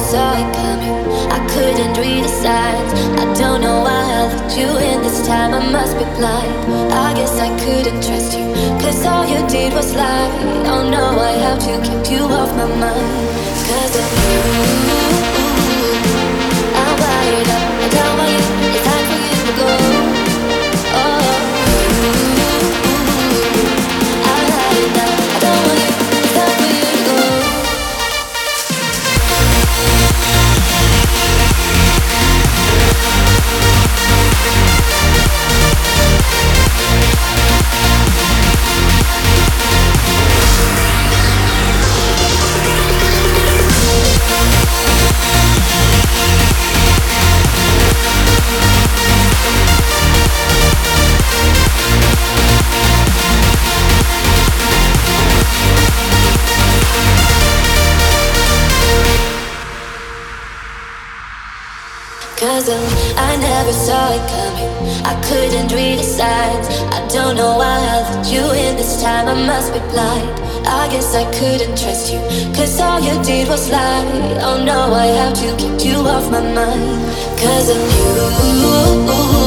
saw it coming. I couldn't read the signs. I don't know why I let you in this time. I must be blind. I guess I couldn't trust you, 'cause all you did was lie. Oh no, I have to keep you off my mind. 'Cause of you, I'm wired up. I don't want you, it's time for you to go. Oh, I'm hiding now. I don't want you, it's time for you to go. I never saw it coming. I couldn't read the signs. I don't know why I let you in this time. I must be blind. I guess I couldn't trust you, 'cause all you did was lie. Oh no, I have to keep you off my mind. 'Cause of you,